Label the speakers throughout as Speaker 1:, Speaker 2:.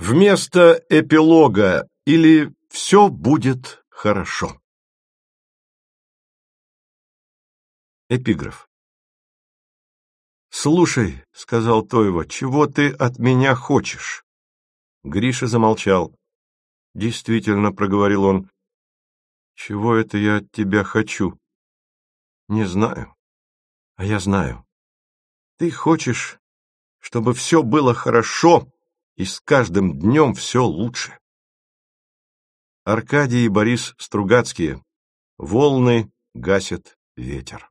Speaker 1: Вместо эпилога или «все будет хорошо». Эпиграф. «Слушай, — сказал Тойва, — чего ты от меня хочешь?» Гриша замолчал. «Действительно, — проговорил он, — чего это я от тебя хочу? Не знаю, а я знаю. Ты хочешь, чтобы все было хорошо, и с каждым днем все лучше». Аркадий и Борис Стругацкие. «Волны гасят ветер».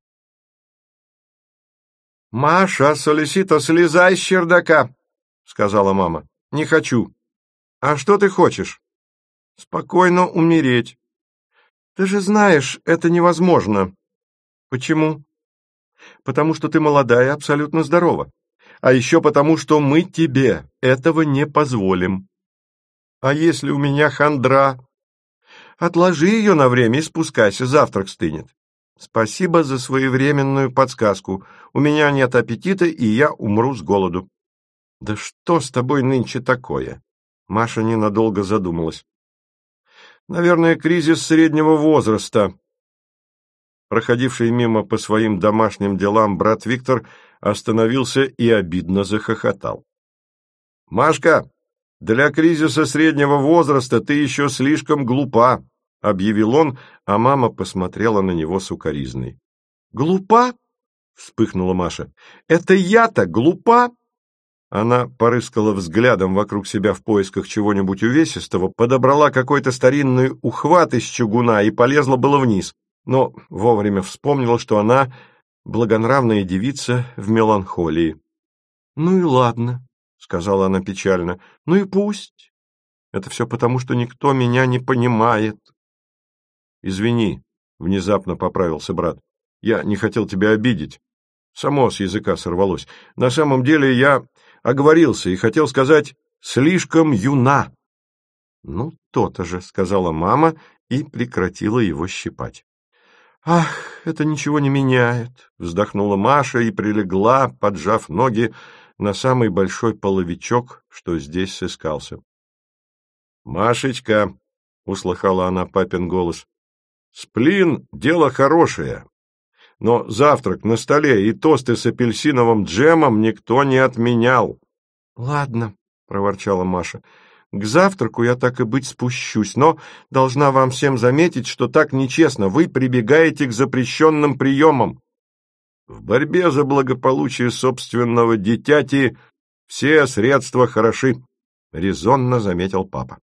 Speaker 1: «Маша, Солисито, слезай с чердака!» — сказала мама. «Не хочу». «А что ты хочешь?» «Спокойно умереть». «Ты же знаешь, это невозможно». «Почему?» «Потому что ты молодая и абсолютно здорова. А еще потому, что мы тебе этого не позволим». «А если у меня хандра?» «Отложи ее на время и спускайся, завтрак стынет». «Спасибо за своевременную подсказку. У меня нет аппетита, и я умру с голоду». «Да что с тобой нынче такое?» Маша ненадолго задумалась. «Наверное, кризис среднего возраста». Проходивший мимо по своим домашним делам брат Виктор остановился и обидно захохотал. «Машка, для кризиса среднего возраста ты еще слишком глупа», — объявил он, а мама посмотрела на него с укоризной. «Глупа?» — вспыхнула Маша. «Это я-то глупа?» Она порыскала взглядом вокруг себя в поисках чего-нибудь увесистого, подобрала какой-то старинный ухват из чугуна и полезла было вниз, но вовремя вспомнила, что она благонравная девица в меланхолии. «Ну и ладно», — сказала она печально, — «ну и пусть. Это все потому, что никто меня не понимает». «Извини», — внезапно поправился брат, — «я не хотел тебя обидеть. Само с языка сорвалось. На самом деле я оговорился и хотел сказать «слишком юна». «Ну, то-то же», — сказала мама и прекратила его щипать. «Ах, это ничего не меняет», — вздохнула Маша и прилегла, поджав ноги, на самый большой половичок, что здесь сыскался. «Машечка», — услыхала она папин голос, — «сплин — дело хорошее. Но завтрак на столе и тосты с апельсиновым джемом никто не отменял». «Ладно», — проворчала Маша, — «к завтраку я так и быть спущусь, но должна вам всем заметить, что так нечестно, вы прибегаете к запрещенным приемам». «В борьбе за благополучие собственного дитяти все средства хороши», — резонно заметил папа.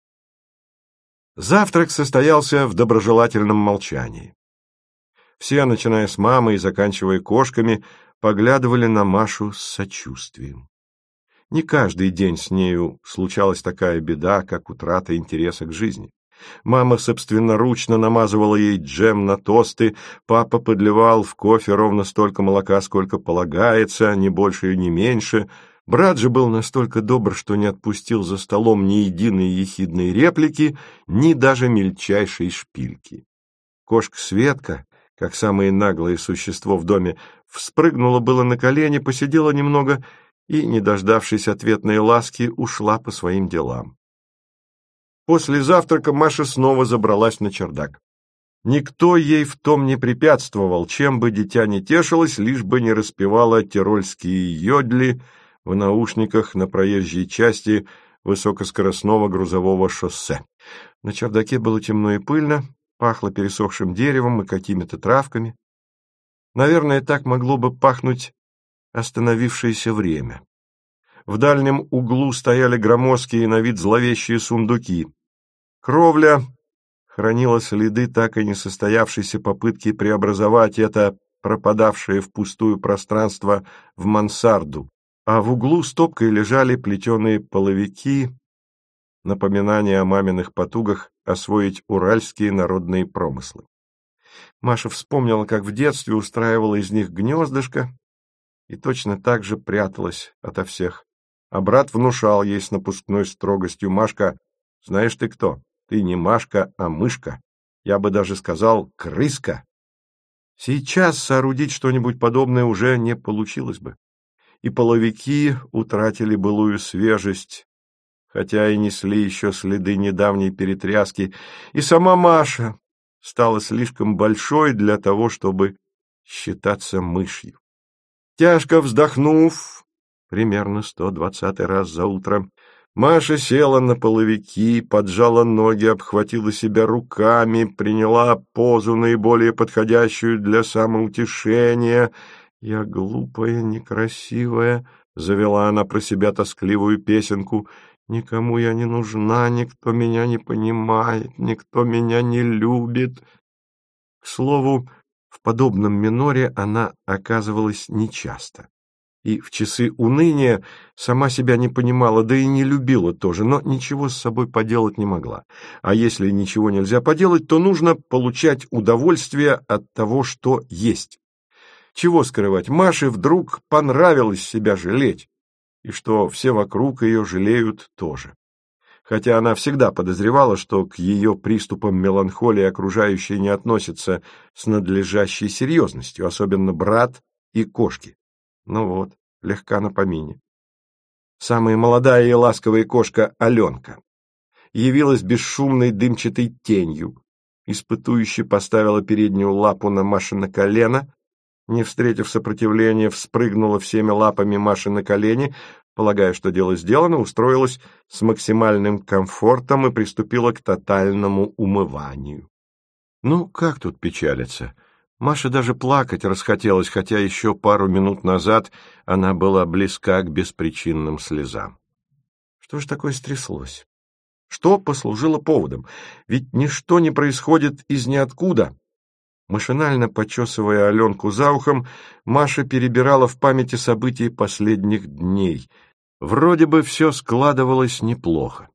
Speaker 1: Завтрак состоялся в доброжелательном молчании. Все, начиная с мамы и заканчивая кошками, поглядывали на Машу с сочувствием. Не каждый день с нею случалась такая беда, как утрата интереса к жизни. Мама собственноручно намазывала ей джем на тосты, папа подливал в кофе ровно столько молока, сколько полагается, ни больше и ни меньше. Брат же был настолько добр, что не отпустил за столом ни единой ехидной реплики, ни даже мельчайшей шпильки. Кошка Светка, как самое наглое существо в доме, вспрыгнула было на колени, посидела немного и, не дождавшись ответной ласки, ушла по своим делам. После завтрака Маша снова забралась на чердак. Никто ей в том не препятствовал, чем бы дитя ни тешилось, лишь бы не распевала тирольские йодли в наушниках на проезжей части высокоскоростного грузового шоссе. На чердаке было темно и пыльно, пахло пересохшим деревом и какими-то травками. Наверное, так могло бы пахнуть остановившееся время. В дальнем углу стояли громоздкие на вид зловещие сундуки. Кровля хранила следы так и не состоявшейся попытки преобразовать это пропадавшее впустую пространство в мансарду, а в углу стопкой лежали плетеные половики, напоминание о маминых потугах освоить уральские народные промыслы. Маша вспомнила, как в детстве устраивала из них гнездышко и точно так же пряталась ото всех. А брат внушал ей с напускной строгостью: «Машка, знаешь ты кто? Ты не Машка, а мышка. Я бы даже сказал, крыска». Сейчас соорудить что-нибудь подобное уже не получилось бы. И половики утратили былую свежесть, хотя и несли еще следы недавней перетряски, и сама Маша стала слишком большой для того, чтобы считаться мышью. Тяжко вздохнув, примерно 120-й раз за утро, Маша села на половики, поджала ноги, обхватила себя руками, приняла позу, наиболее подходящую для самоутешения. «Я глупая, некрасивая», — завела она про себя тоскливую песенку, «никому я не нужна, никто меня не понимает, никто меня не любит». К слову, в подобном миноре она оказывалась нечасто. И в часы уныния сама себя не понимала, да и не любила тоже, но ничего с собой поделать не могла. А если ничего нельзя поделать, то нужно получать удовольствие от того, что есть. Чего скрывать, Маше вдруг понравилось себя жалеть, и что все вокруг ее жалеют тоже. Хотя она всегда подозревала, что к ее приступам меланхолии окружающие не относятся с надлежащей серьезностью, особенно брат и кошки. Ну вот, легка на помине. Самая молодая и ласковая кошка Аленка явилась бесшумной дымчатой тенью, испытующе поставила переднюю лапу на Машино колено, не встретив сопротивления, вспрыгнула всеми лапами Маши на колени, полагая, что дело сделано, устроилась с максимальным комфортом и приступила к тотальному умыванию. Ну, как тут печалиться? Маше даже плакать расхотелось, хотя еще пару минут назад она была близка к беспричинным слезам. Что же такое стряслось? Что послужило поводом? Ведь ничто не происходит из ниоткуда. Машинально почесывая Аленку за ухом, Маша перебирала в памяти события последних дней. Вроде бы все складывалось неплохо.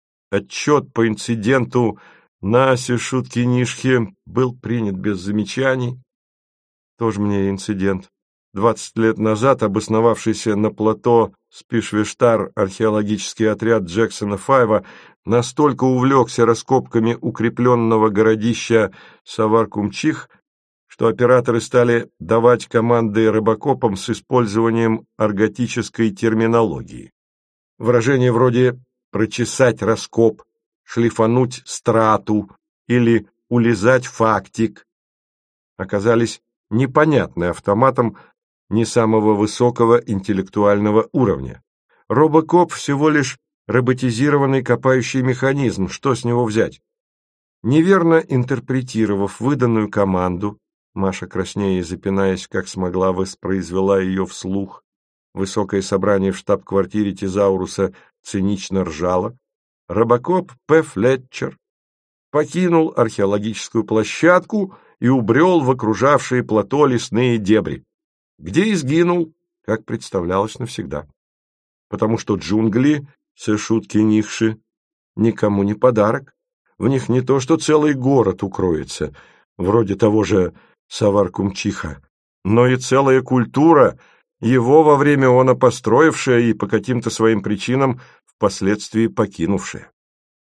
Speaker 1: Отчет по инциденту на Шуткинишхе был принят без замечаний. Тоже мне инцидент. 20 лет назад обосновавшийся на плато Спишвештар археологический отряд Джексона-5 настолько увлекся раскопками укрепленного городища Савар-Кумчих, что операторы стали давать команды рыбакопам с использованием арготической терминологии. Выражения вроде «прочесать раскоп», «шлифануть страту» или «улизать фактик» оказались непонятны автоматом не самого высокого интеллектуального уровня. Робокоп всего лишь роботизированный копающий механизм, что с него взять? Неверно интерпретировав выданную команду, Маша, краснея и запинаясь, как смогла, воспроизвела ее вслух. Высокое собрание в штаб-квартире Тезауруса цинично ржало. Робокоп П. Флетчер покинул археологическую площадку и убрел в окружавшие плато лесные дебри, где и сгинул, как представлялось навсегда. Потому что джунгли, Шуткинишхи, никому не подарок. В них не то что целый город укроется, вроде того же Савар-Кумчиха, но и целая культура, его во время она построившая и по каким-то своим причинам впоследствии покинувшая.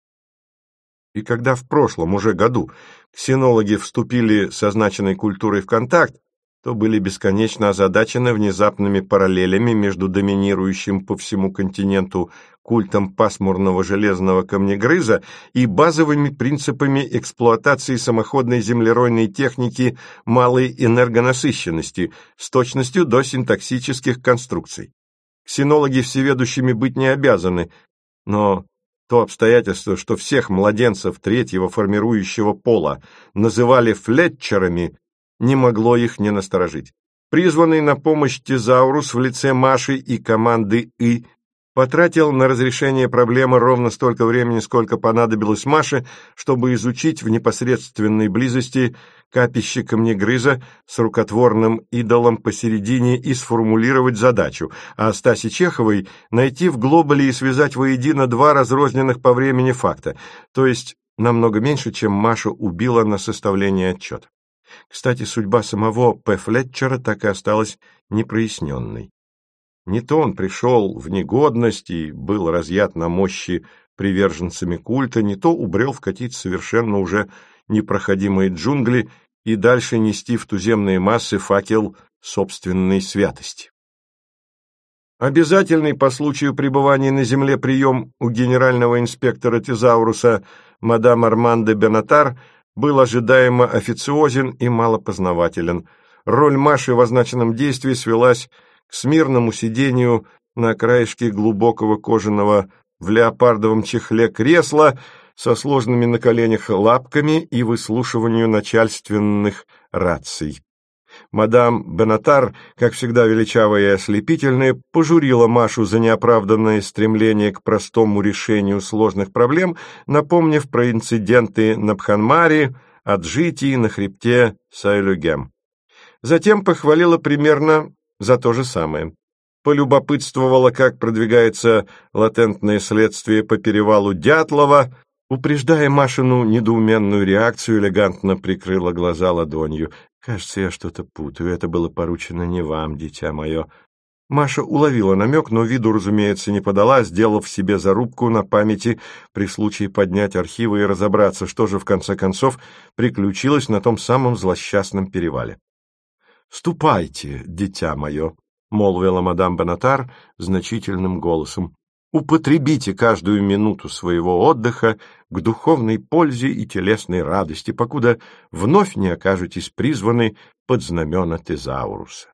Speaker 1: И когда в прошлом уже году ксенологи вступили с означенной культурой в контакт, то были бесконечно озадачены внезапными параллелями между доминирующим по всему континенту культом пасмурного железного камнегрыза и базовыми принципами эксплуатации самоходной землеройной техники малой энергонасыщенности с точностью до синтаксических конструкций. Ксенологи всеведущими быть не обязаны, но то обстоятельство, что всех младенцев третьего формирующего пола называли флетчерами, не могло их не насторожить. Призванный на помощь Тезаурус в лице Маши и команды И потратил на разрешение проблемы ровно столько времени, сколько понадобилось Маше, чтобы изучить в непосредственной близости капище камнегрыза с рукотворным идолом посередине и сформулировать задачу, а Стасе Чеховой найти в глобале и связать воедино два разрозненных по времени факта, то есть намного меньше, чем Маша убила на составление отчета. Кстати, судьба самого П. Флетчера так и осталась непроясненной. Не то он пришел в негодность и был разъят на мощи приверженцами культа, не то убрел в какие-то совершенно уже непроходимые джунгли и дальше нести в туземные массы факел собственной святости. Обязательный по случаю пребывания на земле прием у генерального инспектора Тезауруса мадам Армандо Бенатар был ожидаемо официозен и малопознавателен. Роль Маши в означенном действии свелась к смирному сидению на краешке глубокого кожаного в леопардовом чехле кресла со сложными на коленях лапками и выслушиванию начальственных раций. Мадам Бенатар, как всегда величавая и ослепительная, пожурила Машу за неоправданное стремление к простому решению сложных проблем, напомнив про инциденты на Бханмаре, Аджитии, на хребте Сайлюгем. Затем похвалила примерно за то же самое. Полюбопытствовала, как продвигается латентное следствие по перевалу Дятлова, упреждая Машину недоуменную реакцию, элегантно прикрыла глаза ладонью. «Кажется, я что-то путаю. Это было поручено не вам, дитя мое». Маша уловила намек, но виду, разумеется, не подала, сделав себе зарубку на памяти при случае поднять архивы и разобраться, что же в конце концов приключилось на том самом злосчастном перевале. «Ступайте, дитя мое», — молвила мадам Бенатар значительным голосом. «Употребите каждую минуту своего отдыха к духовной пользе и телесной радости, покуда вновь не окажетесь призваны под знамена Тезауруса».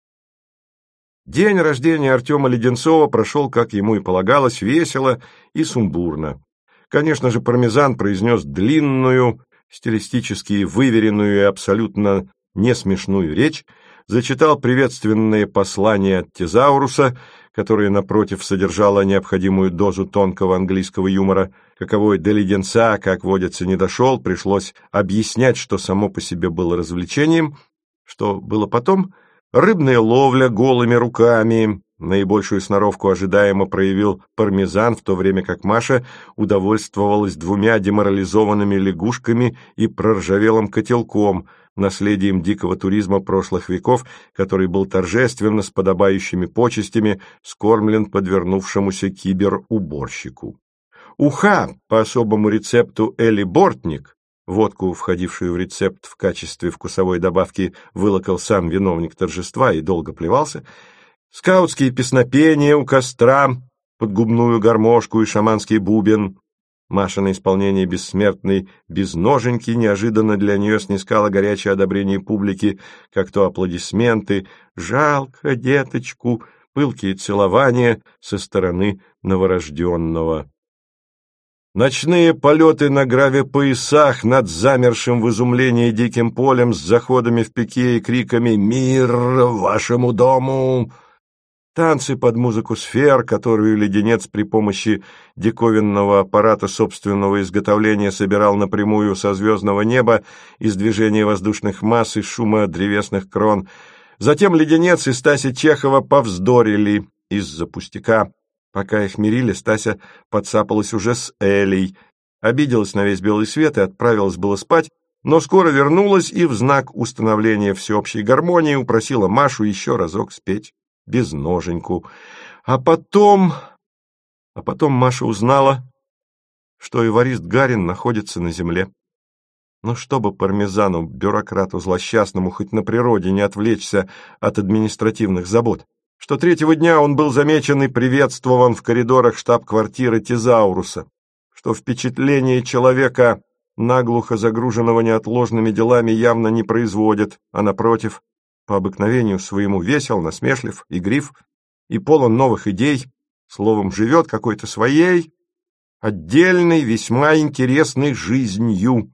Speaker 1: День рождения Артема Леденцова прошел, как ему и полагалось, весело и сумбурно. Конечно же, Пармезан произнес длинную, стилистически выверенную и абсолютно несмешную речь, зачитал приветственные послания от Тезауруса, которое, напротив, содержало необходимую дозу тонкого английского юмора, каковой до леденца, как водится, не дошел, пришлось объяснять, что само по себе было развлечением, что было потом рыбная ловля голыми руками. Наибольшую сноровку ожидаемо проявил Пармезан, в то время как Маша удовольствовалась двумя деморализованными лягушками и проржавелым котелком, наследием дикого туризма прошлых веков, который был торжественно, с подобающими почестями, скормлен подвернувшемуся киберуборщику. Уха по особому рецепту Эли Бортник, водку, входившую в рецепт в качестве вкусовой добавки, вылокал сам виновник торжества и долго плевался, скаутские песнопения у костра, под губную гармошку и шаманский бубен. Маша на исполнение бессмертной безноженьки неожиданно для нее снискала горячее одобрение публики, как то аплодисменты, «жалко деточку», пылкие целования со стороны новорожденного. Ночные полеты на гравипоясах над замершим в изумлении диким полем с заходами в пике и криками «Мир вашему дому!», танцы под музыку сфер, которую леденец при помощи диковинного аппарата собственного изготовления собирал напрямую со звездного неба из движения воздушных масс и шума древесных крон. Затем леденец и Стася Чехова повздорили из-за пустяка. Пока их мирили, Стася подцапалась уже с Элей, обиделась на весь белый свет и отправилась было спать, но скоро вернулась и в знак установления всеобщей гармонии упросила Машу еще разок спеть безноженьку. А потом Маша узнала, что эварист Гарин находится на земле. Но чтобы Пармезану, бюрократу злосчастному, хоть на природе не отвлечься от административных забот, что третьего дня он был замечен и приветствован в коридорах штаб-квартиры Тезауруса, что впечатление человека, наглухо загруженного неотложными делами, явно не производит, а, напротив, по обыкновению своему весел, насмешлив, игрив и полон новых идей, словом, живет какой-то своей, отдельной, весьма интересной жизнью.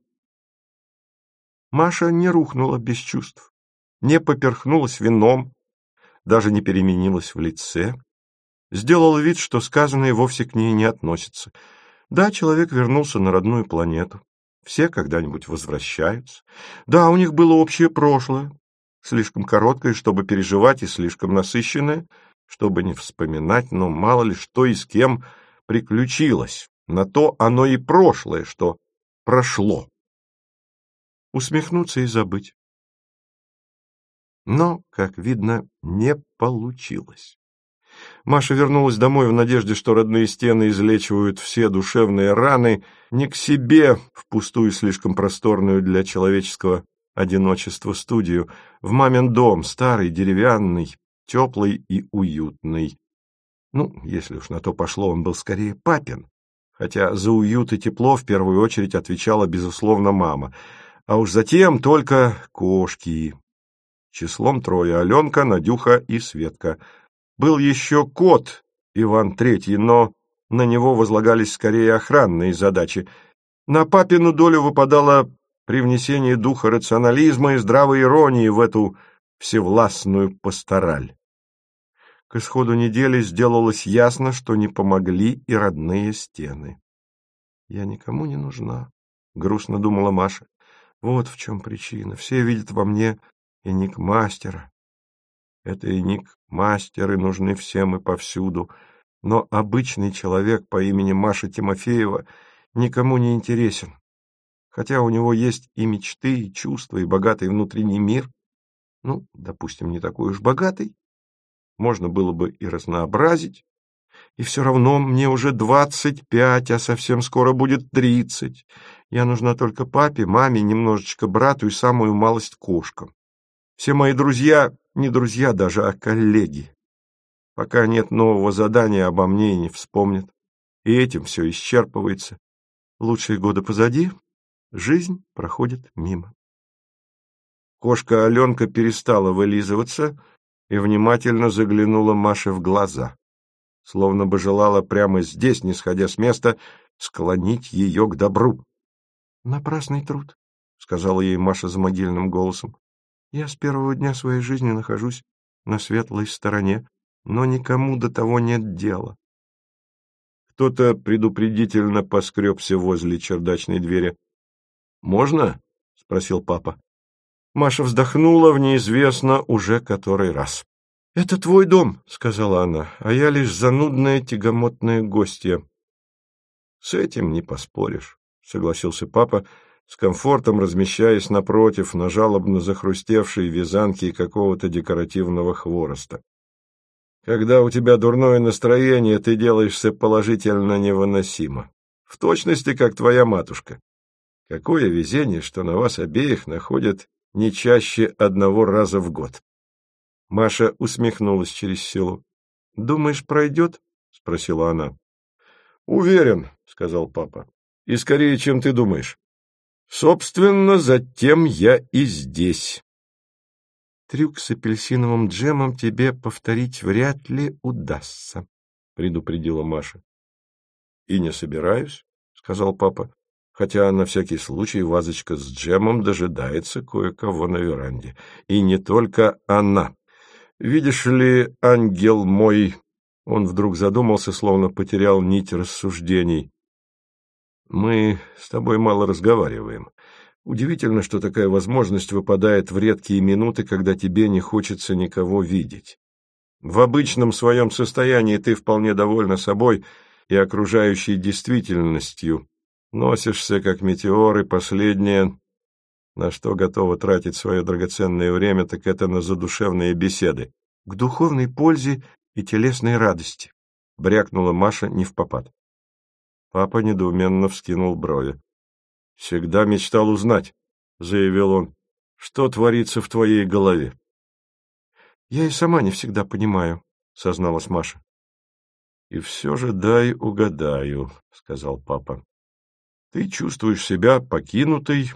Speaker 1: Маша не рухнула без чувств, не поперхнулась вином, даже не переменилась в лице, сделала вид, что сказанное вовсе к ней не относится. Да, человек вернулся на родную планету. Все когда-нибудь возвращаются. Да, у них было общее прошлое, слишком короткое, чтобы переживать, и слишком насыщенное, чтобы не вспоминать, но мало ли что и с кем приключилось. На то оно и прошлое, что прошло. Усмехнуться и забыть. Но, как видно, не получилось. Маша вернулась домой в надежде, что родные стены излечивают все душевные раны, не к себе в пустую, слишком просторную для человеческого одиночества студию, в мамин дом, старый, деревянный, теплый и уютный. Ну, если уж на то пошло, он был скорее папин. Хотя за уют и тепло в первую очередь отвечала, безусловно, мама. А уж затем только кошки. Числом трое: Аленка, Надюха и Светка. Был еще кот Иван Третий, но на него возлагались скорее охранные задачи. На папину долю выпадало привнесение духа рационализма и здравой иронии в эту всевластную пастораль. К исходу недели сделалось ясно, что не помогли и родные стены. «Я никому не нужна», — грустно думала Маша. «Вот в чем причина. Все видят во мне эник-мастера. Это эник-мастеры нужны всем и повсюду, но обычный человек по имени Маша Тимофеева никому не интересен. Хотя у него есть и мечты, и чувства, и богатый внутренний мир. Ну, допустим, не такой уж богатый. Можно было бы и разнообразить. И все равно мне уже 25, а совсем скоро будет 30. Я нужна только папе, маме, немножечко брату и самую малость кошкам. Все мои друзья, не друзья даже, а коллеги. Пока нет нового задания, обо мне и не вспомнят. И этим все исчерпывается. Лучшие годы позади, жизнь проходит мимо». Кошка Аленка перестала вылизываться и внимательно заглянула Маше в глаза, словно бы желала прямо здесь, не сходя с места, склонить ее к добру. «Напрасный труд», — сказала ей Маша замогильным голосом. «Я с первого дня своей жизни нахожусь на светлой стороне, но никому до того нет дела». Кто-то предупредительно поскребся возле чердачной двери. «Можно?» — спросил папа. Маша вздохнула в неизвестно уже который раз. «Это твой дом», — сказала она, — «а я лишь занудная тягомотная гостья». «С этим не поспоришь», — согласился папа, с комфортом размещаясь напротив на жалобно захрустевшей вязанке какого-то декоративного хвороста. «Когда у тебя дурное настроение, ты делаешься положительно невыносимо. В точности, как твоя матушка. Какое везение, что на вас обеих находят не чаще одного раза в год». Маша усмехнулась через силу. «Думаешь, пройдет?» — спросила она. «Уверен», — сказал папа. «И скорее, чем ты думаешь. Собственно, затем я и здесь». «Трюк с апельсиновым джемом тебе повторить вряд ли удастся», — предупредила Маша. «И не собираюсь», — сказал папа, хотя на всякий случай вазочка с джемом дожидается кое-кого на веранде. И не только она. «Видишь ли, ангел мой...» Он вдруг задумался, словно потерял нить рассуждений. «Мы с тобой мало разговариваем. Удивительно, что такая возможность выпадает в редкие минуты, когда тебе не хочется никого видеть. В обычном своем состоянии ты вполне довольна собой и окружающей действительностью. Носишься, как метеор, и последнее, на что готова тратить свое драгоценное время, так это на задушевные беседы. К духовной пользе и телесной радости», — брякнула Маша невпопад. Папа недоуменно вскинул брови. «Всегда мечтал узнать», — заявил он, — «что творится в твоей голове». «Я и сама не всегда понимаю», — созналась Маша. «И все же дай угадаю», — сказал папа. «Ты чувствуешь себя покинутой,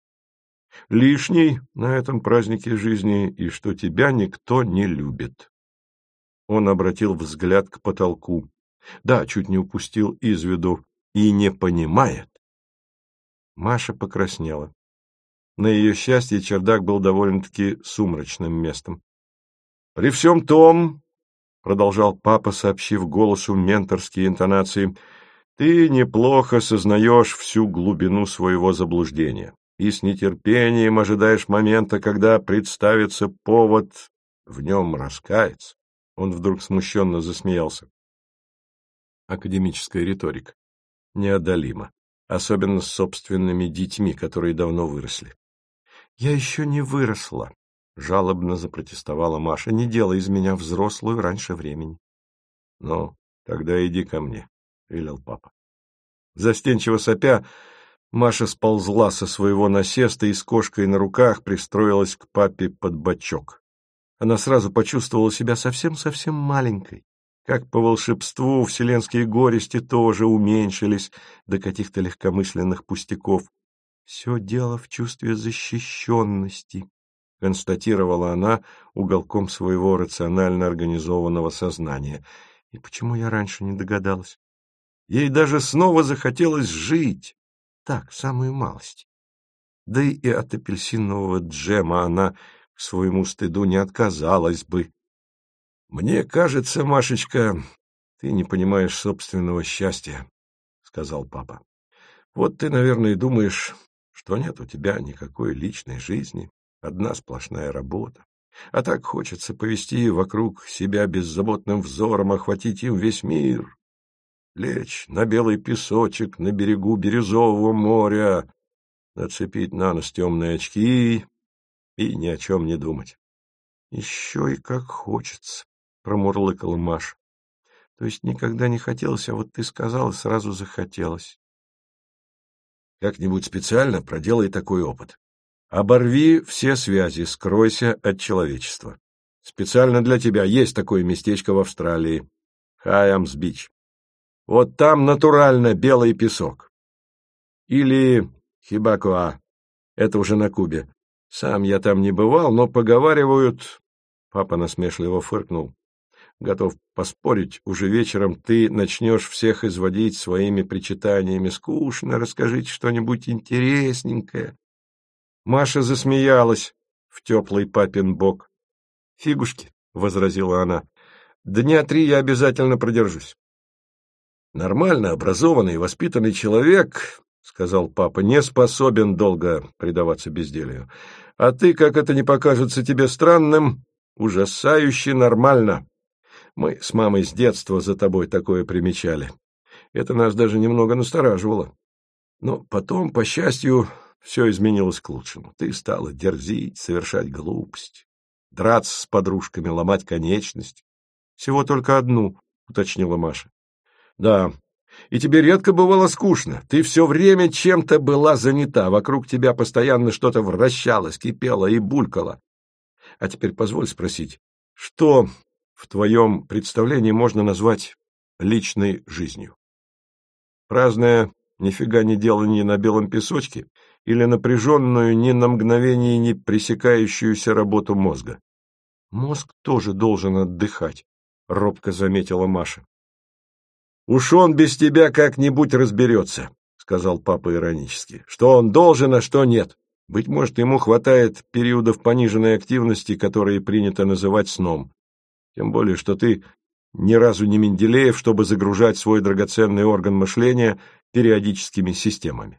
Speaker 1: лишней на этом празднике жизни, и что тебя никто не любит». Он обратил взгляд к потолку. Да, чуть не упустил из виду. «И не понимает». Маша покраснела. На ее счастье чердак был довольно-таки сумрачным местом. «При всем том, — продолжал папа, сообщив голосу менторские интонации, — ты неплохо сознаешь всю глубину своего заблуждения и с нетерпением ожидаешь момента, когда представится повод в нем раскаяться». Он вдруг смущенно засмеялся. Академическая риторика. Неодолима. Особенно с собственными детьми, которые давно выросли. «Я еще не выросла», — жалобно запротестовала Маша. «Не делай из меня взрослую раньше времени». «Ну, тогда иди ко мне», — велел папа. Застенчиво сопя, Маша сползла со своего насеста и с кошкой на руках пристроилась к папе под бочок. Она сразу почувствовала себя совсем-совсем маленькой, Как по волшебству вселенские горести тоже уменьшились до каких-то легкомысленных пустяков. «Все дело в чувстве защищенности», — констатировала она уголком своего рационально организованного сознания. «И почему я раньше не догадалась? Ей даже снова захотелось жить. Так, самую малость. Да и от апельсинового джема она к своему стыду не отказалась бы. «Мне кажется, Машечка, ты не понимаешь собственного счастья», — сказал папа. «Вот ты, наверное, и думаешь, что нет у тебя никакой личной жизни, одна сплошная работа. А так хочется повести вокруг себя беззаботным взором, охватить им весь мир, лечь на белый песочек на берегу бирюзового моря, нацепить на нос темные очки и ни о чем не думать». «Еще и как хочется», — промурлыкала Маша. «То есть никогда не хотелось, а вот ты сказал, и сразу захотелось». «Как-нибудь специально проделай такой опыт. Оборви все связи, скройся от человечества. Специально для тебя есть такое местечко в Австралии. Хайамс-Бич. Вот там натурально белый песок. Или Хибакоа. Это уже на Кубе. Сам я там не бывал, но поговаривают...» Папа насмешливо фыркнул. «Готов поспорить, уже вечером ты начнешь всех изводить своими причитаниями. Скучно, расскажите что-нибудь интересненькое». Маша засмеялась в теплый папин бок. «Фигушки», — возразила она, — «дня 3 я обязательно продержусь». «Нормально образованный, воспитанный человек, — сказал папа, — не способен долго предаваться безделью. А ты, как это не покажется тебе странным, ужасающе нормально. Мы с мамой с детства за тобой такое примечали. Это нас даже немного настораживало. Но потом, по счастью, все изменилось к лучшему. Ты стала дерзить, совершать глупость, драться с подружками, ломать конечность. Всего только одну, — уточнила Маша. Да, и тебе редко бывало скучно. Ты все время чем-то была занята. Вокруг тебя постоянно что-то вращалось, кипело и булькало. А теперь позволь спросить, что в твоем представлении можно назвать личной жизнью? Праздное нифига не делание на белом песочке или напряженную, ни на мгновение не пресекающуюся работу мозга? Мозг тоже должен отдыхать, — робко заметила Маша. «Уж он без тебя как-нибудь разберется», — сказал папа иронически. «Что он должен, а что нет. Быть может, ему хватает периодов пониженной активности, которые принято называть сном. Тем более, что ты ни разу не Менделеев, чтобы загружать свой драгоценный орган мышления периодическими системами».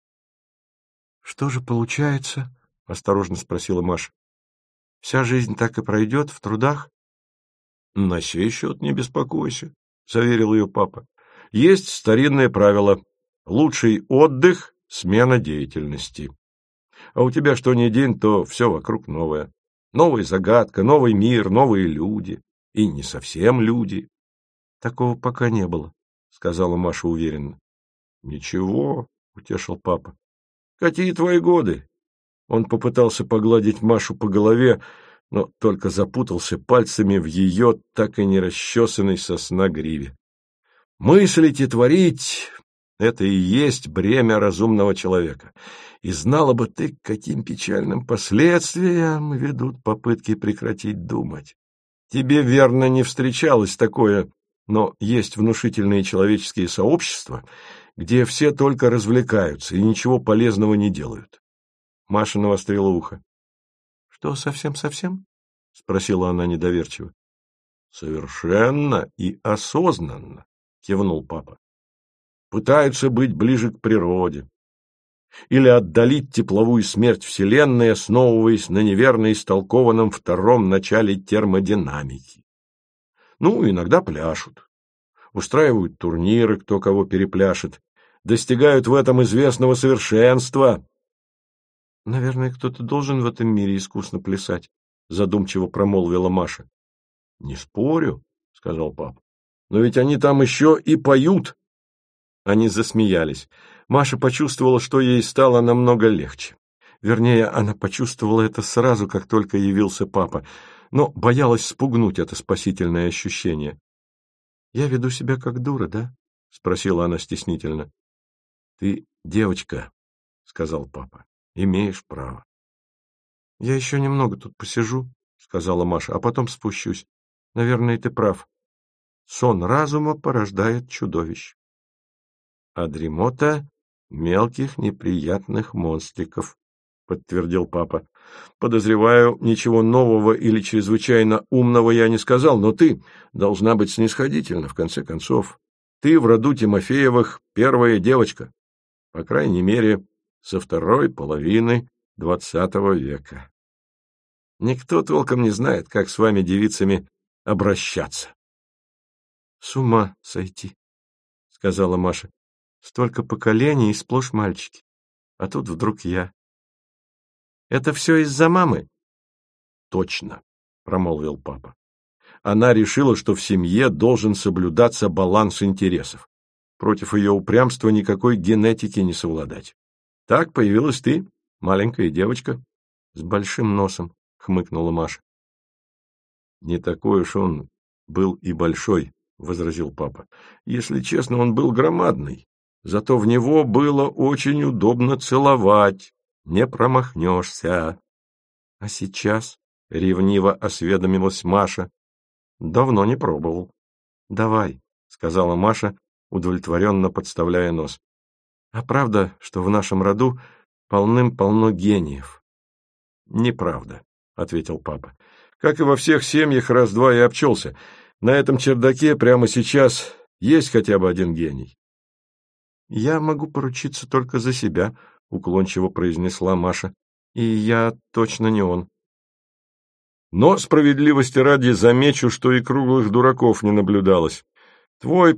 Speaker 1: «Что же получается?» — осторожно спросила Маша. «Вся жизнь так и пройдет в трудах?» «На сей счет не беспокойся», — заверил ее папа. «Есть старинное правило. Лучший отдых — смена деятельности. А у тебя что ни день, то все вокруг новое. Новая загадка, новый мир, новые люди. И не совсем люди». «Такого пока не было», — сказала Маша уверенно. «Ничего», — утешил папа. «Какие твои годы?» Он попытался погладить Машу по голове, но только запутался пальцами в ее так и не расчесанной со сна гриве. «Мыслить и творить — это и есть бремя разумного человека. И знала бы ты, к каким печальным последствиям ведут попытки прекратить думать. Тебе, верно, не встречалось такое, но есть внушительные человеческие сообщества, где все только развлекаются и ничего полезного не делают». Маша навострила ухо. «Что, совсем-совсем?» — спросила она недоверчиво. «Совершенно и осознанно», — кивнул папа. «Пытаются быть ближе к природе или отдалить тепловую смерть Вселенной, основываясь на неверно истолкованном втором начале термодинамики. Ну, иногда пляшут, устраивают турниры, кто кого перепляшет, достигают в этом известного совершенства». «Наверное, кто-то должен в этом мире искусно плясать», — задумчиво промолвила Маша. «Не спорю», — сказал папа. «Но ведь они там еще и поют». Они засмеялись. Маша почувствовала, что ей стало намного легче. Вернее, она почувствовала это сразу, как только явился папа, но боялась спугнуть это спасительное ощущение. Я веду себя как дура, да? — спросила она стеснительно. — Ты девочка, — сказал папа. — Имеешь право. — Я еще немного тут посижу, — сказала Маша, — а потом спущусь. Наверное, ты прав. Сон разума порождает чудовищ. А дремота — мелких неприятных монстриков, — подтвердил папа. Подозреваю, ничего нового или чрезвычайно умного я не сказал, но ты должна быть снисходительна, в конце концов. Ты в роду Тимофеевых первая девочка, по крайней мере, со второй половины XX века. Никто толком не знает, как с вами, девицами, обращаться. — С ума сойти, — сказала Маша. — Столько поколений и сплошь мальчики. А тут вдруг я. — Это все из-за мамы? — Точно, — промолвил папа. Она решила, что в семье должен соблюдаться баланс интересов. Против ее упрямства никакой генетики не совладать. Так появилась ты, маленькая девочка. — С большим носом, — хмыкнула Маша. — Не такой уж он был и большой, — возразил папа. — Если честно, он был громадный. Зато в него было очень удобно целовать. Не промахнешься. — А сейчас? — ревниво осведомилась Маша. — Давно не пробовал. — Давай, — сказала Маша, удовлетворенно подставляя нос. — А правда, что в нашем роду полным-полно гениев? — Неправда, — ответил папа. — Как и во всех семьях, раз-два и обчелся. На этом чердаке прямо сейчас есть хотя бы один гений. — Я могу поручиться только за себя, — уклончиво произнесла Маша. — И я точно не он. Но, справедливости ради, замечу, что и круглых дураков не наблюдалось. Твой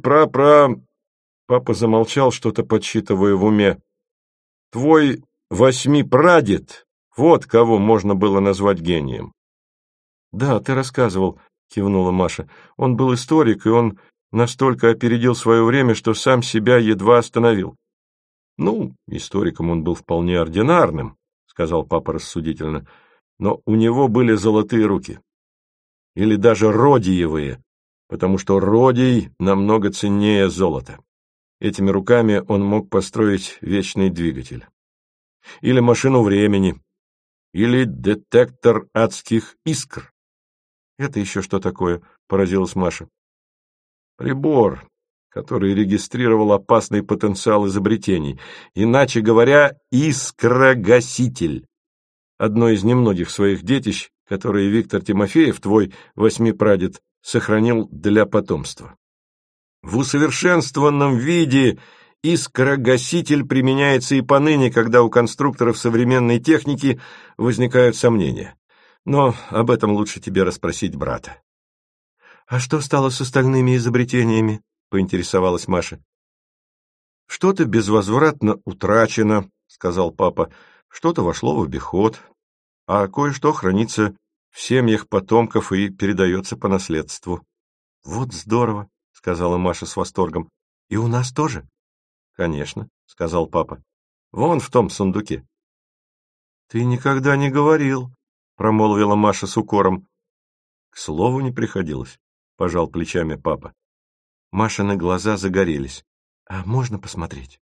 Speaker 1: Папа замолчал, что-то подсчитывая в уме. Твой восьмипрадед, вот кого можно было назвать гением. — Да, ты рассказывал, — кивнула Маша. — Он был историк, и он настолько опередил свое время, что сам себя едва остановил. — Ну, историком он был вполне ординарным, — сказал папа рассудительно, — но у него были золотые руки. Или даже родиевые, потому что родий намного ценнее золота. Этими руками он мог построить вечный двигатель. Или машину времени, или детектор адских искр. — Это еще что такое? — поразилась Маша. — Прибор, который регистрировал опасный потенциал изобретений. Иначе говоря, искрогаситель. Одно из немногих своих детищ, которые Виктор Тимофеев, твой восьмипрадед, сохранил для потомства. В усовершенствованном виде искрогаситель применяется и поныне, когда у конструкторов современной техники возникают сомнения. Но об этом лучше тебе расспросить брата. — А что стало с остальными изобретениями? — поинтересовалась Маша. — Что-то безвозвратно утрачено, — сказал папа, — что-то вошло в обиход, а кое-что хранится в семьях потомков и передается по наследству. — Вот здорово, — сказала Маша с восторгом. — И у нас тоже? — Конечно, — сказал папа. — Вон в том сундуке. — Ты никогда не говорил, — промолвила Маша с укором. — К слову не приходилось, — пожал плечами папа. Машины глаза загорелись. — А можно посмотреть?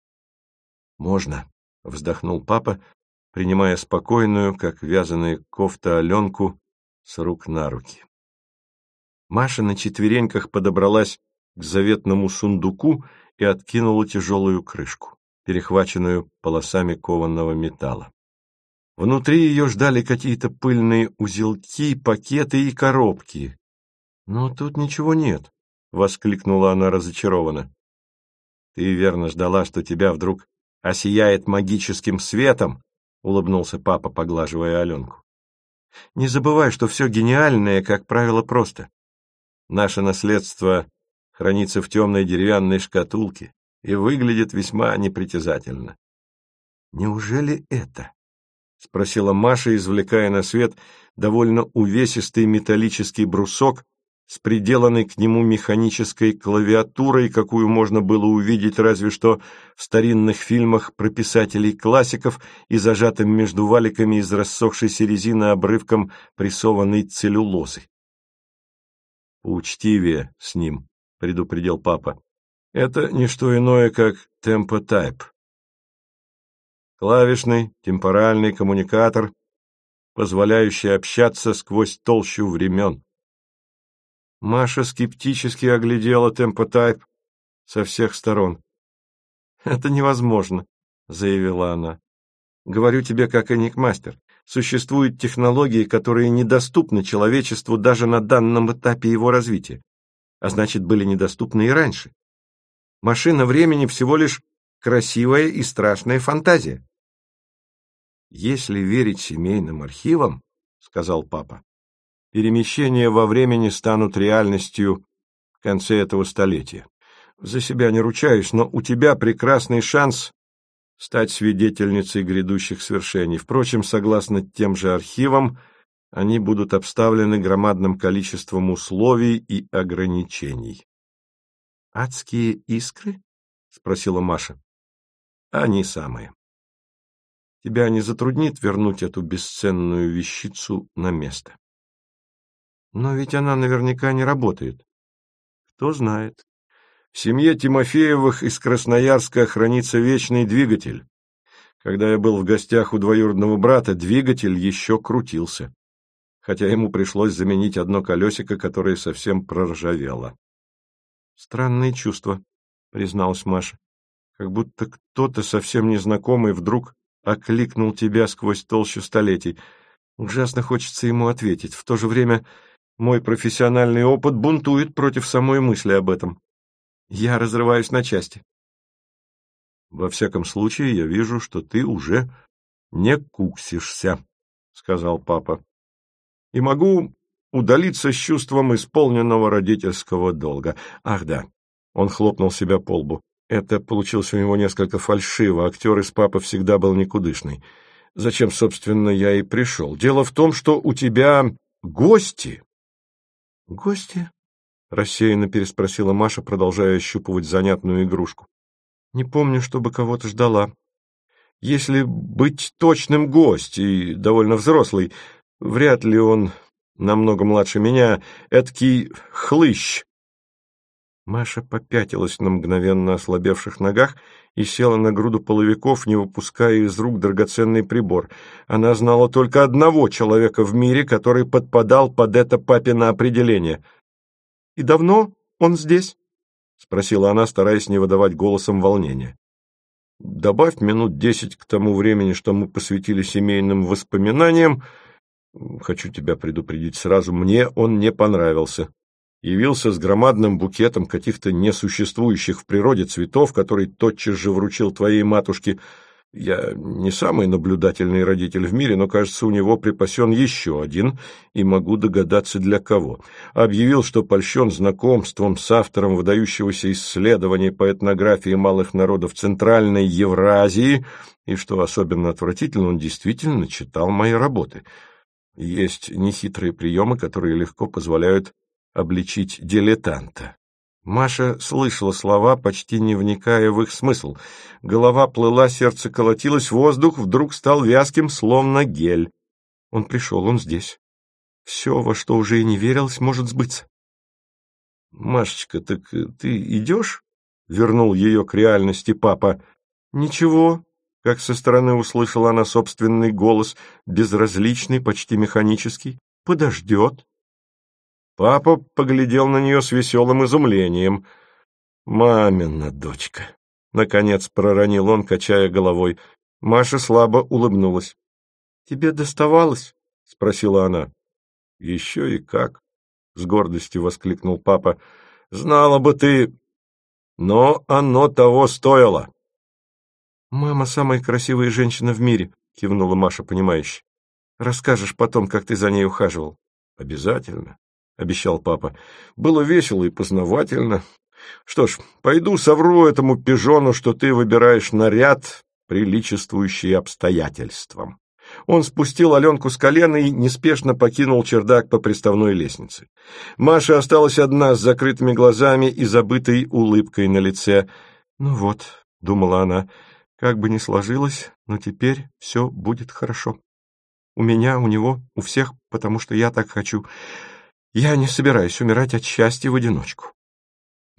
Speaker 1: — Можно, — вздохнул папа, принимая спокойную, как вязаная кофта, Аленку с рук на руки. Маша на четвереньках подобралась к заветному сундуку и откинула тяжелую крышку, перехваченную полосами кованого металла. Внутри ее ждали какие-то пыльные узелки, пакеты и коробки. — Но тут ничего нет, — воскликнула она разочарованно. — Ты верно ждала, что тебя вдруг осияет магическим светом, — улыбнулся папа, поглаживая Аленку. — Не забывай, что все гениальное, как правило, просто. Наше наследство хранится в темной деревянной шкатулке и выглядит весьма непритязательно. — Неужели это? — спросила Маша, извлекая на свет довольно увесистый металлический брусок с приделанной к нему механической клавиатурой, какую можно было увидеть разве что в старинных фильмах про писателей-классиков и зажатым между валиками из рассохшейся резины обрывком прессованной целлюлозы. — Поучтивее с ним, — предупредил папа. Это не что иное, как темпотайп. Клавишный темпоральный коммуникатор, позволяющий общаться сквозь толщу времен. Маша скептически оглядела темпотайп со всех сторон. «Это невозможно», — заявила она. «Говорю тебе как энигмастер. Существуют технологии, которые недоступны человечеству даже на данном этапе его развития, а значит, были недоступны и раньше. Машина времени всего лишь красивая и страшная фантазия». «Если верить семейным архивам, — сказал папа, — перемещения во времени станут реальностью в конце этого столетия. За себя не ручаюсь, но у тебя прекрасный шанс стать свидетельницей грядущих свершений. Впрочем, согласно тем же архивам, они будут обставлены громадным количеством условий и ограничений». «Адские искры?» — спросила Маша. «Они самые. Тебя не затруднит вернуть эту бесценную вещицу на место?» «Но ведь она наверняка не работает». «Кто знает. В семье Тимофеевых из Красноярска хранится вечный двигатель. Когда я был в гостях у двоюродного брата, двигатель еще крутился, хотя ему пришлось заменить одно колесико, которое совсем проржавело». «Странные чувства», — призналась Маша, «как будто кто-то совсем незнакомый вдруг окликнул тебя сквозь толщу столетий. Ужасно хочется ему ответить. В то же время мой профессиональный опыт бунтует против самой мысли об этом. Я разрываюсь на части». «Во всяком случае, я вижу, что ты уже не куксишься», — сказал папа. «И могу удалиться с чувством исполненного родительского долга. Ах да», — он хлопнул себя по лбу. Это получилось у него несколько фальшиво, актер из папы всегда был никудышный. Зачем, собственно, я и пришел? Дело в том, что у тебя гости. «Гости?» — рассеянно переспросила Маша, продолжая ощупывать занятную игрушку. «Не помню, чтобы кого-то ждала. Если быть точным, гость, и довольно взрослый, вряд ли он намного младше меня, эдакий хлыщ». Маша попятилась на мгновенно ослабевших ногах и села на груду половиков, не выпуская из рук драгоценный прибор. Она знала только одного человека в мире, который подпадал под это папино определение. «И давно он здесь?» — спросила она, стараясь не выдавать голосом волнения. «Добавь минут 10 к тому времени, что мы посвятили семейным воспоминаниям. Хочу тебя предупредить сразу, мне он не понравился. Явился с громадным букетом каких-то несуществующих в природе цветов, который тотчас же вручил твоей матушке. Я не самый наблюдательный родитель в мире, но, кажется, у него припасен еще один, и могу догадаться, для кого. Объявил, что польщен знакомством с автором выдающегося исследования по этнографии малых народов Центральной Евразии, и, что особенно отвратительно, он действительно читал мои работы. Есть нехитрые приемы, которые легко позволяют обличить дилетанта. Маша слышала слова, почти не вникая в их смысл. Голова плыла, сердце колотилось, воздух вдруг стал вязким, словно гель. Он пришел, он здесь. Все, во что уже и не верилось, может сбыться. «Машечка, так ты идешь?» — вернул ее к реальности папа. «Ничего», — как со стороны услышала она собственный голос, безразличный, почти механический. «Подождет». Папа поглядел на нее с веселым изумлением. «Мамина дочка!» — наконец проронил он, качая головой. Маша слабо улыбнулась. «Тебе доставалось?» — спросила она. «Еще и как!» — с гордостью воскликнул папа. «Знала бы ты! Но оно того стоило!» «Мама самая красивая женщина в мире!» — кивнула Маша, понимающе. «Расскажешь потом, как ты за ней ухаживал?» «Обязательно!» — обещал папа. «Было весело и познавательно. Что ж, пойду совру этому пижону, что ты выбираешь наряд, приличествующий обстоятельствам». Он спустил Аленку с колена и неспешно покинул чердак по приставной лестнице. Маша осталась одна с закрытыми глазами и забытой улыбкой на лице. «Ну вот», — думала она, — «как бы ни сложилось, но теперь все будет хорошо. У меня, у него, у всех, потому что я так хочу. Я не собираюсь умирать от счастья в одиночку».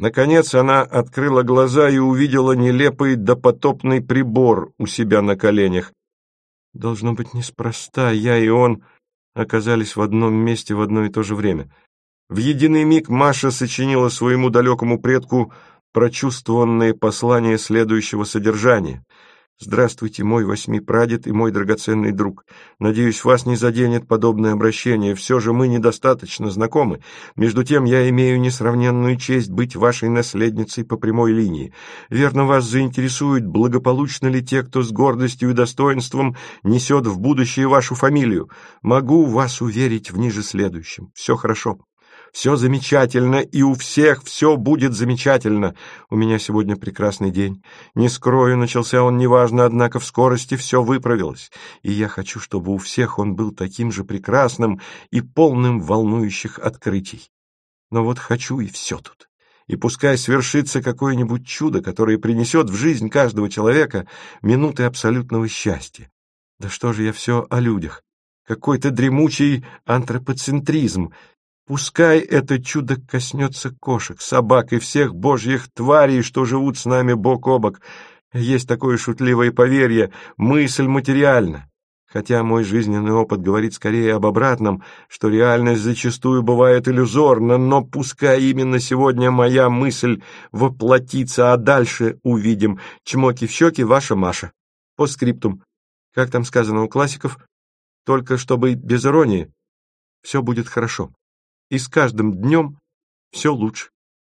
Speaker 1: Наконец она открыла глаза и увидела нелепый допотопный прибор у себя на коленях. Должно быть, неспроста я и он оказались в одном месте в одно и то же время. В единый миг Маша сочинила своему далекому предку прочувствованное послание следующего содержания. «Здравствуйте, мой восьмипрадед и мой драгоценный друг. Надеюсь, вас не заденет подобное обращение. Все же мы недостаточно знакомы. Между тем я имею несравненную честь быть вашей наследницей по прямой линии. Верно, вас заинтересует, благополучно ли те, кто с гордостью и достоинством несет в будущее вашу фамилию. Могу вас уверить в ниже следующем. Все хорошо. Все замечательно, и у всех все будет замечательно. У меня сегодня прекрасный день. Не скрою, начался он неважно, однако в скорости все выправилось. И я хочу, чтобы у всех он был таким же прекрасным и полным волнующих открытий. Но вот хочу, и все тут. И пускай свершится какое-нибудь чудо, которое принесет в жизнь каждого человека минуты абсолютного счастья. Да что же я все о людях? Какой-то дремучий антропоцентризм. Пускай это чудо коснется кошек, собак и всех божьих тварей, что живут с нами бок о бок. Есть такое шутливое поверье — мысль материальна. Хотя мой жизненный опыт говорит скорее об обратном, что реальность зачастую бывает иллюзорна, но пускай именно сегодня моя мысль воплотится, а дальше увидим. Чмоки в щеки, ваша Маша. Постскриптум. Как там сказано у классиков, только чтобы без иронии, все будет хорошо. И с каждым днем все лучше.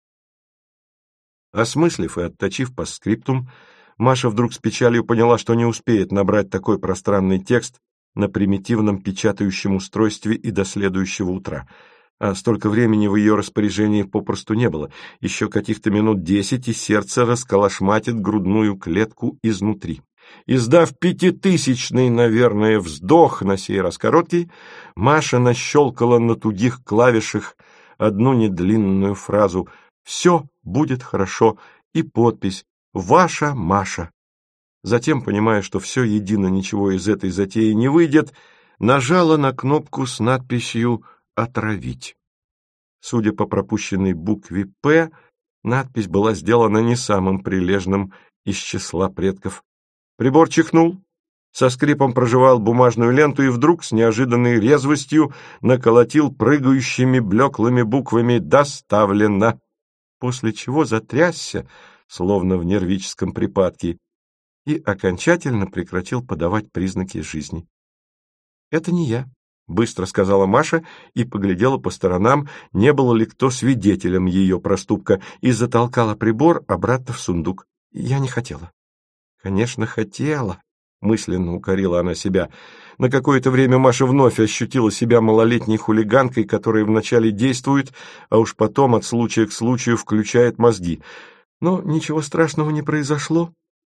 Speaker 1: Осмыслив и отточив постскриптум, Маша вдруг с печалью поняла, что не успеет набрать такой пространный текст на примитивном печатающем устройстве и до следующего утра. А столько времени в ее распоряжении попросту не было. Еще каких-то минут 10, и сердце расколошматит грудную клетку изнутри. Издав 5000-ный, наверное, вздох, на сей раз короткий, Маша нащелкала на тугих клавишах одну недлинную фразу «Все будет хорошо» и подпись «Ваша Маша». Затем, понимая, что все едино ничего из этой затеи не выйдет, нажала на кнопку с надписью «Отравить». Судя по пропущенной букве «П», надпись была сделана не самым прилежным из числа предков. Прибор чихнул, со скрипом прожевал бумажную ленту и вдруг с неожиданной резвостью наколотил прыгающими блеклыми буквами «Доставлено», после чего затрясся, словно в нервическом припадке, и окончательно прекратил подавать признаки жизни. «Это не я», — быстро сказала Маша и поглядела по сторонам, не было ли кто свидетелем ее проступка, и затолкала прибор обратно в сундук. «Я не хотела». «Конечно, хотела», — мысленно укорила она себя. На какое-то время Маша вновь ощутила себя малолетней хулиганкой, которая вначале действует, а уж потом от случая к случаю включает мозги. Но ничего страшного не произошло.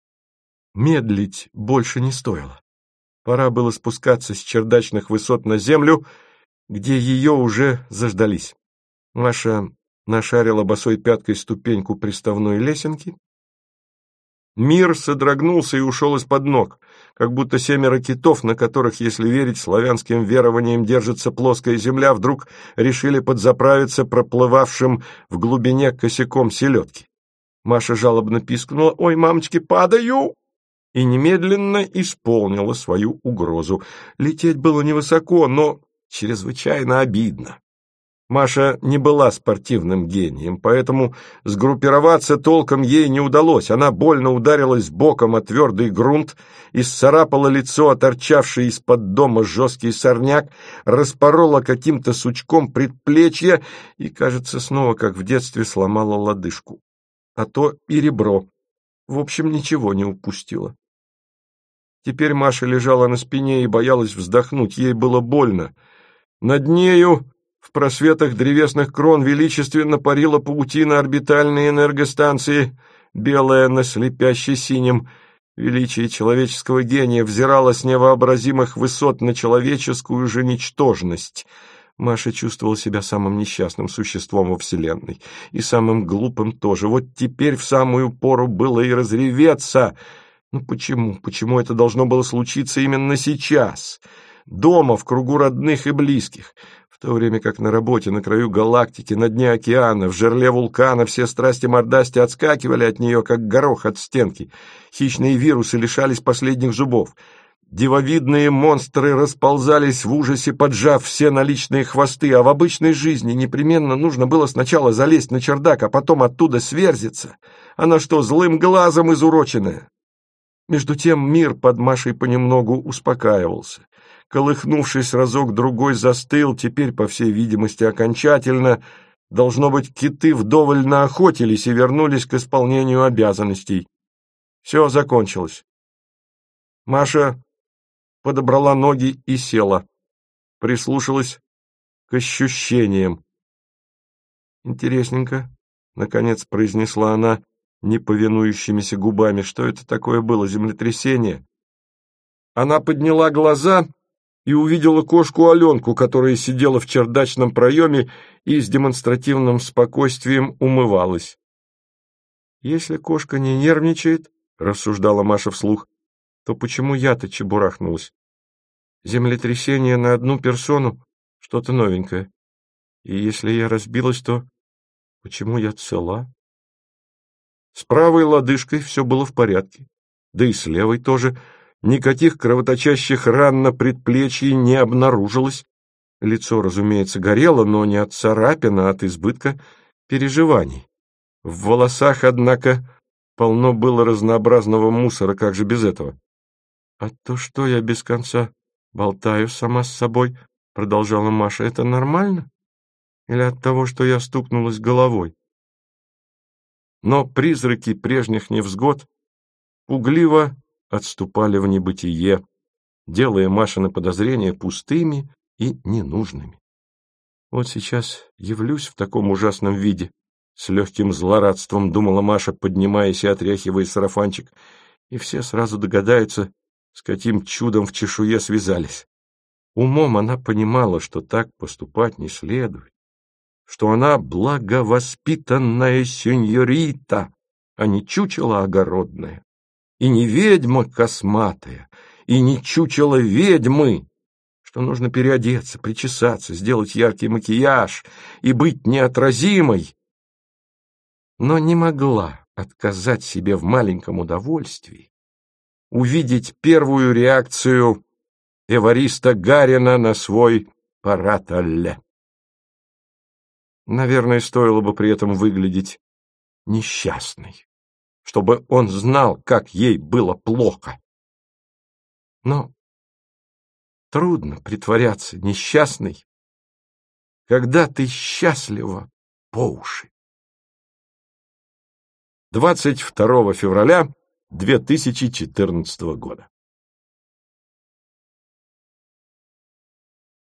Speaker 1: Медлить больше не стоило. Пора было спускаться с чердачных высот на землю, где ее уже заждались. Маша нашарила босой пяткой ступеньку приставной лесенки. Мир содрогнулся и ушел из-под ног, как будто 7 китов, на которых, если верить славянским верованиям, держится плоская земля, вдруг решили подзаправиться проплывавшим в глубине косяком селедки. Маша жалобно пискнула: «Ой, мамочки, падаю!» и немедленно исполнила свою угрозу. Лететь было невысоко, но чрезвычайно обидно. Маша не была спортивным гением, поэтому сгруппироваться толком ей не удалось. Она больно ударилась боком о твердый грунт, исцарапала лицо, оторчавший из-под дома жесткий сорняк, распорола каким-то сучком предплечье и, кажется, снова, как в детстве, сломала лодыжку. А то и ребро. В общем, ничего не упустила. Теперь Маша лежала на спине и боялась вздохнуть. Ей было больно. Над нею в просветах древесных крон величественно парила паутина орбитальной энергостанции, белая на слепяще-синем. Величие человеческого гения взирало с невообразимых высот на человеческую же ничтожность. Маша чувствовала себя самым несчастным существом во Вселенной, и самым глупым тоже. Вот теперь в самую пору было и разреветься. Ну почему? Почему это должно было случиться именно сейчас? Дома, в кругу родных и близких. В то время как на работе, на краю галактики, на дне океана, в жерле вулкана все страсти-мордасти отскакивали от нее, как горох от стенки. Хищные вирусы лишались последних зубов. Дивовидные монстры расползались в ужасе, поджав все наличные хвосты, а в обычной жизни непременно нужно было сначала залезть на чердак, а потом оттуда сверзиться. Она что, злым глазом изуроченная? Между тем мир под Машей понемногу успокаивался. Колыхнувшись разок-другой, застыл, теперь, по всей видимости, окончательно. Должно быть, киты вдоволь наохотились и вернулись к исполнению обязанностей. Все закончилось. Маша подобрала ноги и села, прислушалась к ощущениям. «Интересненько», — наконец произнесла она неповинующимися губами, — «что это такое было, землетрясение?» Она подняла глаза и увидела кошку Аленку, которая сидела в чердачном проеме и с демонстративным спокойствием умывалась. «Если кошка не нервничает, — рассуждала Маша вслух, — то почему я-то чебурахнулась? Землетрясение на одну персону — что-то новенькое. И если я разбилась, то почему я цела?» С правой лодыжкой все было в порядке, да и с левой тоже. Никаких кровоточащих ран на предплечье не обнаружилось. Лицо, разумеется, горело, но не от царапин, а от избытка переживаний. В волосах, однако, полно было разнообразного мусора, как же без этого? «А то что я без конца болтаю сама с собой?» — продолжала Маша. «Это нормально? Или от того, что я стукнулась головой?» Но призраки прежних невзгод пугливо отступали в небытие, делая Машины подозрения пустыми и ненужными. «Вот сейчас явлюсь в таком ужасном виде», — с легким злорадством думала Маша, поднимаясь и отряхивая сарафанчик, и все сразу догадаются, с каким чудом в чешуе связались. Умом она понимала, что так поступать не следует, что она благовоспитанная сеньорита, а не чучело огородное, и не ведьма косматая, и не чучело ведьмы, что нужно переодеться, причесаться, сделать яркий макияж и быть неотразимой, но не могла отказать себе в маленьком удовольствии увидеть первую реакцию Эвариста Гарина на свой парад Алле. Наверное, стоило бы при этом выглядеть несчастной, чтобы он знал, как ей было плохо. Но трудно притворяться несчастной, когда ты счастлива по уши. 22 февраля 2014 года.